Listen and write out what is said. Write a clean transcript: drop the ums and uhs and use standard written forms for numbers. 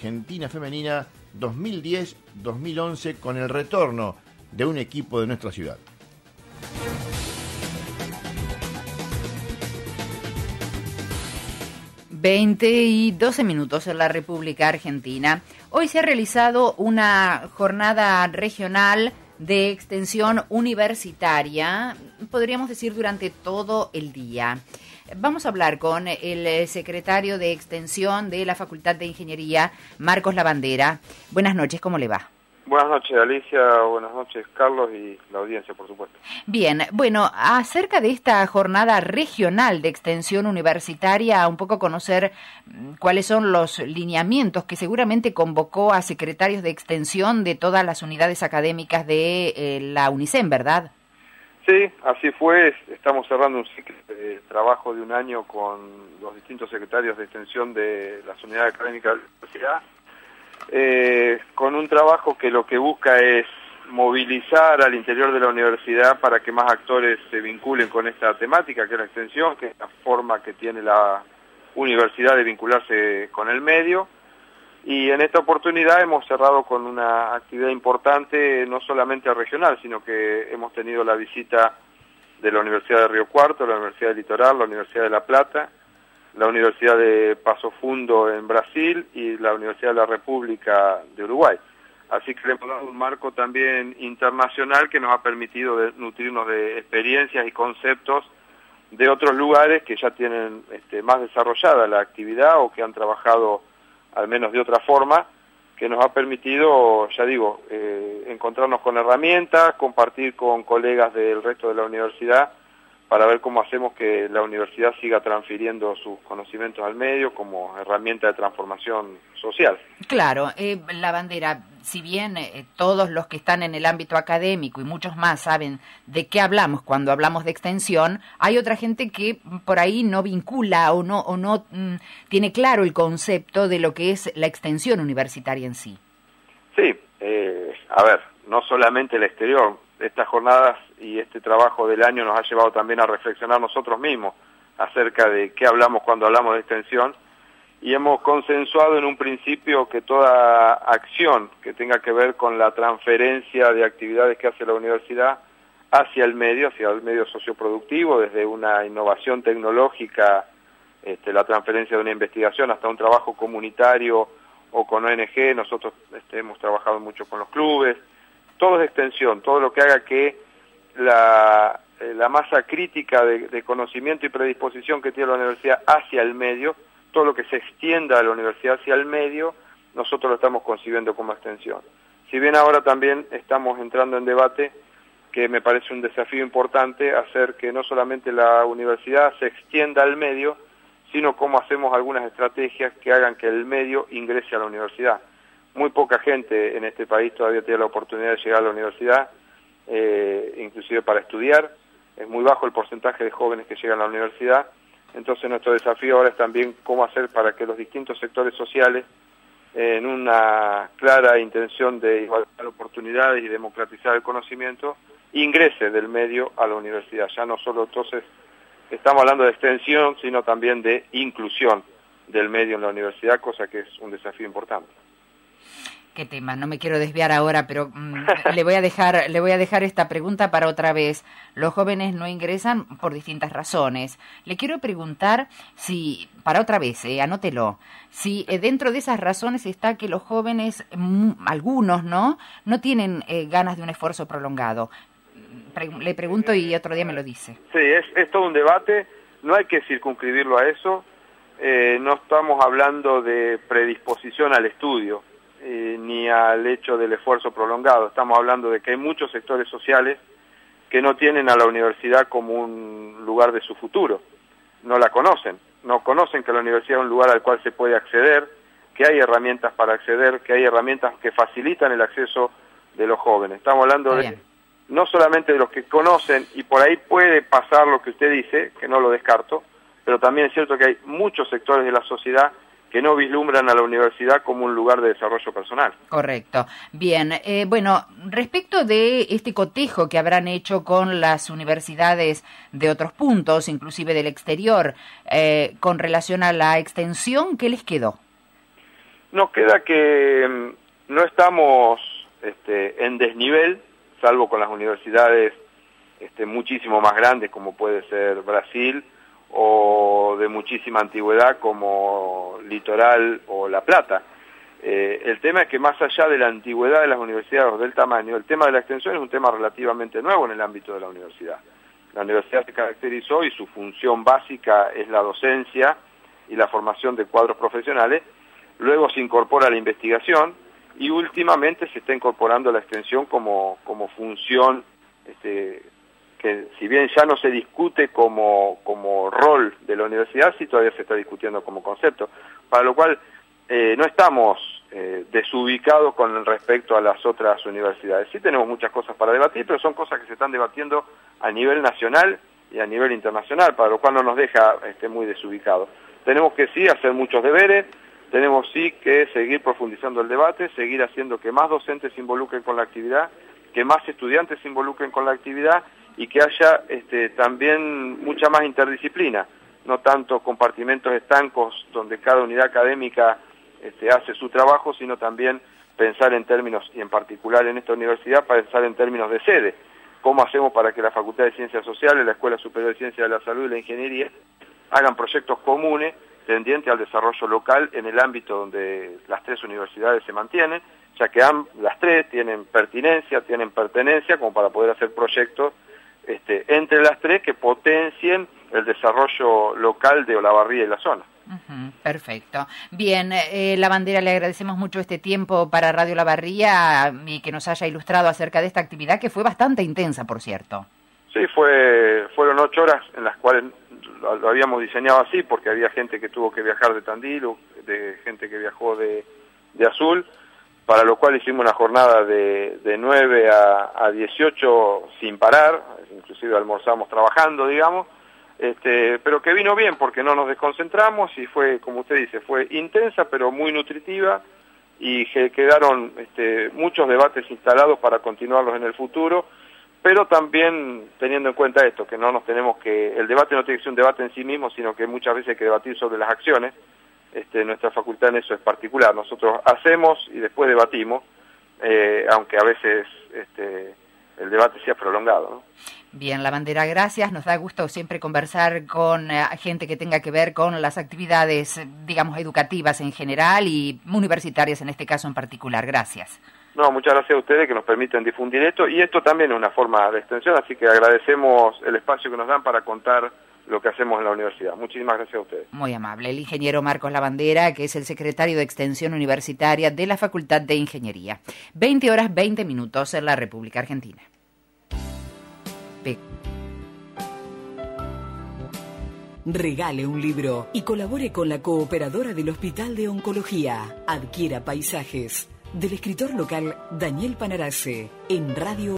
Argentina Femenina 2010-2011 con el retorno de un equipo de nuestra ciudad. y 12 minutos en la República Argentina. Hoy se ha realizado una jornada regional de extensión universitaria, podríamos decir durante todo el día. Vamos a hablar con el secretario de Extensión de la Facultad de Ingeniería, Marcos Lavandera. Buenas noches, ¿cómo le va? Buenas noches, Alicia. Buenas noches, Carlos, y la audiencia, por supuesto. Bien, bueno, acerca de esta jornada regional de extensión universitaria, un poco conocer cuáles son los lineamientos que seguramente convocó a secretarios de extensión de todas las unidades académicas de la UNICEN, ¿verdad? Sí, así fue. Estamos cerrando un ciclo de trabajo de un año con los distintos secretarios de extensión de las unidades académicas de la universidad. Con un trabajo que lo que busca es movilizar al interior de la universidad para que más actores se vinculen con esta temática, que es la extensión, que es la forma que tiene la universidad de vincularse con el medio. Y en esta oportunidad hemos cerrado con una actividad importante, no solamente regional, sino que hemos tenido la visita de la Universidad de Río Cuarto, la Universidad del Litoral, la Universidad de La Plata, la Universidad de Paso Fundo en Brasil y la Universidad de la República de Uruguay. Así que le hemos dado un marco también internacional que nos ha permitido nutrirnos de experiencias y conceptos de otros lugares que ya tienen más desarrollada la actividad o que han trabajado al menos de otra forma, que nos ha permitido, ya digo, encontrarnos con herramientas, compartir con colegas del resto de la universidad, para ver cómo hacemos que la universidad siga transfiriendo sus conocimientos al medio como herramienta de transformación social. Claro, Lavandera, si bien todos los que están en el ámbito académico y muchos más saben de qué hablamos cuando hablamos de extensión, hay otra gente que por ahí no vincula o no tiene claro el concepto de lo que es la extensión universitaria en sí. Sí, a ver, no solamente el exterior. Estas jornadas y este trabajo del año nos ha llevado también a reflexionar nosotros mismos acerca de qué hablamos cuando hablamos de extensión, y hemos consensuado en un principio que toda acción que tenga que ver con la transferencia de actividades que hace la universidad hacia el medio socioproductivo, desde una innovación tecnológica, la transferencia de una investigación hasta un trabajo comunitario o con ONG. Nosotros hemos trabajado mucho con los clubes. Todo es extensión, todo lo que haga que la masa crítica de conocimiento y predisposición que tiene la universidad hacia el medio, todo lo que se extienda de la universidad hacia el medio, nosotros lo estamos concibiendo como extensión. Si bien ahora también estamos entrando en debate, que me parece un desafío importante, hacer que no solamente la universidad se extienda al medio, sino cómo hacemos algunas estrategias que hagan que el medio ingrese a la universidad. Muy poca gente en este país todavía tiene la oportunidad de llegar a la universidad, inclusive para estudiar. Es muy bajo el porcentaje de jóvenes que llegan a la universidad. Entonces nuestro desafío ahora es también cómo hacer para que los distintos sectores sociales, en una clara intención de igualdad de oportunidades y democratizar el conocimiento, ingrese del medio a la universidad. Ya no solo entonces estamos hablando de extensión, sino también de inclusión del medio en la universidad, cosa que es un desafío importante. Qué tema, no me quiero desviar ahora, pero le voy a dejar esta pregunta para otra vez. Los jóvenes no ingresan por distintas razones. Le quiero preguntar si, para otra vez, anótelo, si dentro de esas razones está que los jóvenes, algunos, no tienen ganas de un esfuerzo prolongado. Le pregunto y otro día me lo dice. Sí, es todo un debate, no hay que circunscribirlo a eso. No estamos hablando de predisposición al estudio, ni al hecho del esfuerzo prolongado. Estamos hablando de que hay muchos sectores sociales que no tienen a la universidad como un lugar de su futuro. No la conocen. No conocen que la universidad es un lugar al cual se puede acceder, que hay herramientas para acceder, que hay herramientas que facilitan el acceso de los jóvenes. Estamos hablando de no solamente de los que conocen, y por ahí puede pasar lo que usted dice, que no lo descarto, pero también es cierto que hay muchos sectores de la sociedad que no vislumbran a la universidad como un lugar de desarrollo personal. Correcto. Bien, bueno, respecto de este cotejo que habrán hecho con las universidades de otros puntos, inclusive del exterior, con relación a la extensión, ¿qué les quedó? Nos queda que no estamos en desnivel, salvo con las universidades muchísimo más grandes como puede ser Brasil, o de muchísima antigüedad como Litoral o La Plata. El tema es que más allá de la antigüedad de las universidades o del tamaño, el tema de la extensión es un tema relativamente nuevo en el ámbito de la universidad. La universidad se caracterizó y su función básica es la docencia y la formación de cuadros profesionales, luego se incorpora la investigación y últimamente se está incorporando la extensión como función que si bien ya no se discute como rol de la universidad, sí todavía se está discutiendo como concepto, para lo cual no estamos desubicados con respecto a las otras universidades. Sí tenemos muchas cosas para debatir, pero son cosas que se están debatiendo a nivel nacional y a nivel internacional, para lo cual no nos deja muy desubicados. Tenemos que sí hacer muchos deberes, tenemos sí que seguir profundizando el debate, seguir haciendo que más docentes se involucren con la actividad, que más estudiantes se involucren con la actividad y que haya también mucha más interdisciplina, no tanto compartimentos estancos donde cada unidad académica hace su trabajo, sino también pensar en términos, y en particular en esta universidad, pensar en términos de sede. ¿Cómo hacemos para que la Facultad de Ciencias Sociales, la Escuela Superior de Ciencias de la Salud y la Ingeniería hagan proyectos comunes tendientes al desarrollo local en el ámbito donde las tres universidades se mantienen, ya que las tres tienen pertinencia, tienen pertenencia, como para poder hacer proyectos entre las tres que potencien el desarrollo local de Olavarría y la zona. Perfecto. Bien, Lavandera, le agradecemos mucho este tiempo para Radio Olavarría y que nos haya ilustrado acerca de esta actividad que fue bastante intensa, por cierto. Sí, fueron 8 horas en las cuales lo habíamos diseñado así, porque había gente que tuvo que viajar de Tandil, de gente que viajó de Azul, para lo cual hicimos una jornada de 9 a 18 sin parar, inclusive almorzamos trabajando, digamos, pero que vino bien porque no nos desconcentramos y fue, como usted dice, fue intensa pero muy nutritiva y quedaron muchos debates instalados para continuarlos en el futuro, pero también teniendo en cuenta esto, que el debate no tiene que ser un debate en sí mismo, sino que muchas veces hay que debatir sobre las acciones. Nuestra facultad en eso es particular, nosotros hacemos y después debatimos, aunque a veces el debate sea prolongado, ¿no? Bien, Lavandera, gracias. Nos da gusto siempre conversar con gente que tenga que ver con las actividades, digamos, educativas en general y universitarias en este caso en particular. Gracias. No, muchas gracias a ustedes que nos permiten difundir esto, y esto también es una forma de extensión, así que agradecemos el espacio que nos dan para contar lo que hacemos en la universidad. Muchísimas gracias a ustedes. Muy amable. El ingeniero Marcos Lavandera, que es el secretario de Extensión Universitaria de la Facultad de Ingeniería. 20:20 en la República Argentina. Regale un libro y colabore con la cooperadora del Hospital de Oncología. Adquiera Paisajes, del escritor local Daniel Panarase, en Radio